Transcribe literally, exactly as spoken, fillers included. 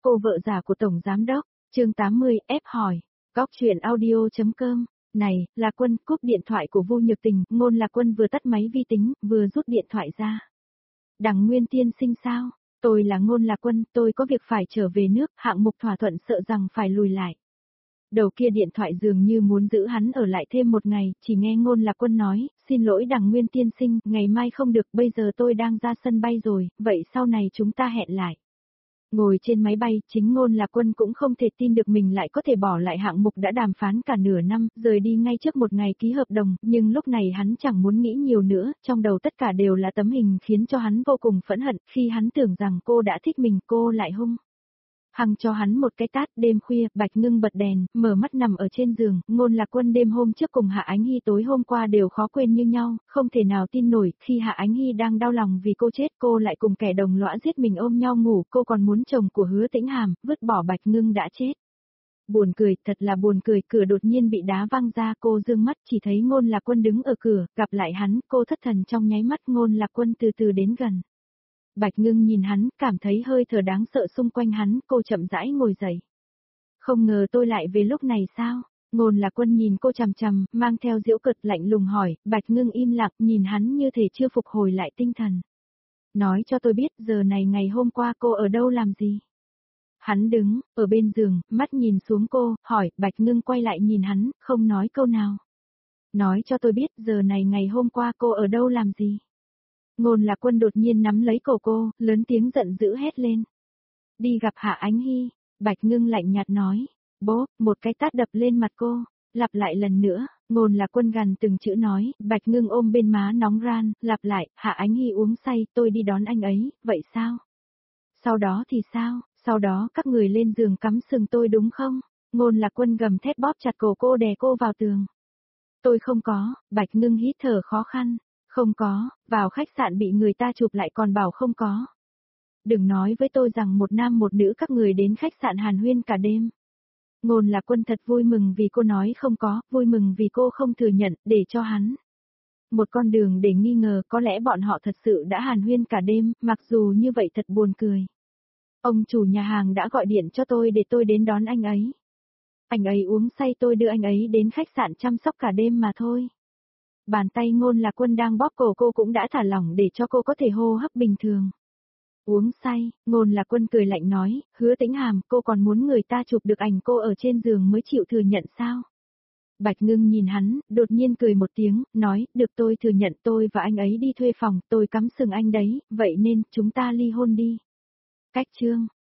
cô vợ già của Tổng Giám Đốc, chương tám mươi, ép hỏi, Góc truyện audio.com, này, là Quân, cúp điện thoại của Vu Nhược Tình, Ngôn Lạc Quân vừa tắt máy vi tính, vừa rút điện thoại ra. Đằng Nguyên tiên sinh sao? Tôi là Ngôn Lạc Quân, tôi có việc phải trở về nước, hạng mục thỏa thuận sợ rằng phải lùi lại. Đầu kia điện thoại dường như muốn giữ hắn ở lại thêm một ngày, chỉ nghe Ngôn Lạc Quân nói, xin lỗi đằng Nguyên tiên sinh, ngày mai không được, bây giờ tôi đang ra sân bay rồi, vậy sau này chúng ta hẹn lại. Ngồi trên máy bay, chính Ngôn Lạc Quân cũng không thể tin được mình lại có thể bỏ lại hạng mục đã đàm phán cả nửa năm, rời đi ngay trước một ngày ký hợp đồng, nhưng lúc này hắn chẳng muốn nghĩ nhiều nữa, trong đầu tất cả đều là tấm hình khiến cho hắn vô cùng phẫn hận, khi hắn tưởng rằng cô đã thích mình, cô lại hung hăng cho hắn một cái tát. Đêm khuya, Bạch Ngưng bật đèn, mở mắt nằm ở trên giường, Ngôn Lạc Quân đêm hôm trước cùng Hạ Ánh Hy tối hôm qua đều khó quên như nhau, không thể nào tin nổi, khi Hạ Ánh Hy đang đau lòng vì cô chết, cô lại cùng kẻ đồng lõa giết mình ôm nhau ngủ, cô còn muốn chồng của Hứa Tĩnh Hàm, vứt bỏ Bạch Ngưng đã chết. Buồn cười, thật là buồn cười, cửa đột nhiên bị đá văng ra, cô dương mắt chỉ thấy Ngôn Lạc Quân đứng ở cửa, gặp lại hắn, cô thất thần trong nháy mắt. Ngôn Lạc Quân từ từ đến gần. Bạch Ngưng nhìn hắn, cảm thấy hơi thở đáng sợ xung quanh hắn, cô chậm rãi ngồi dậy. Không ngờ tôi lại về lúc này sao? Ngôn Lạc Quân nhìn cô chằm chằm, mang theo giễu cợt lạnh lùng hỏi. Bạch Ngưng im lặng, nhìn hắn như thể chưa phục hồi lại tinh thần. Nói cho tôi biết, giờ này ngày hôm qua cô ở đâu làm gì? Hắn đứng, ở bên giường, mắt nhìn xuống cô, hỏi. Bạch Ngưng quay lại nhìn hắn, không nói câu nào. Nói cho tôi biết, giờ này ngày hôm qua cô ở đâu làm gì? Ngôn Lạc Quân đột nhiên nắm lấy cổ cô, lớn tiếng giận dữ hét lên. Đi gặp Hạ Ánh Hy. Bạch Ngưng lạnh nhạt nói. Bố, một cái tát đập lên mặt cô. Lặp lại lần nữa, Ngôn Lạc Quân gằn từng chữ nói. Bạch Ngưng ôm bên má nóng ran, lặp lại. Hạ Ánh Hy uống say, tôi đi đón anh ấy, vậy sao? Sau đó thì sao? Sau đó các người lên giường cắm sừng tôi đúng không? Ngôn Lạc Quân gầm thét bóp chặt cổ cô đè cô vào tường. Tôi không có. Bạch Ngưng hít thở khó khăn. Không có, vào khách sạn bị người ta chụp lại còn bảo không có. Đừng nói với tôi rằng một nam một nữ các người đến khách sạn hàn huyên cả đêm. Ngôn Lạc Quân thật vui mừng vì cô nói không có, vui mừng vì cô không thừa nhận, để cho hắn một con đường để nghi ngờ, có lẽ bọn họ thật sự đã hàn huyên cả đêm, mặc dù như vậy thật buồn cười. Ông chủ nhà hàng đã gọi điện cho tôi để tôi đến đón anh ấy. Anh ấy uống say, tôi đưa anh ấy đến khách sạn chăm sóc cả đêm mà thôi. Bàn tay Ngôn Lạc Quân đang bóp cổ cô cũng đã thả lỏng để cho cô có thể hô hấp bình thường. Uống say, Ngôn Lạc Quân cười lạnh nói. Hứa Tĩnh Hàm, cô còn muốn người ta chụp được ảnh cô ở trên giường mới chịu thừa nhận sao? Bạch Ngưng nhìn hắn, đột nhiên cười một tiếng, nói. Được, tôi thừa nhận, tôi và anh ấy đi thuê phòng, tôi cắm sừng anh đấy, vậy nên chúng ta ly hôn đi. Cách chương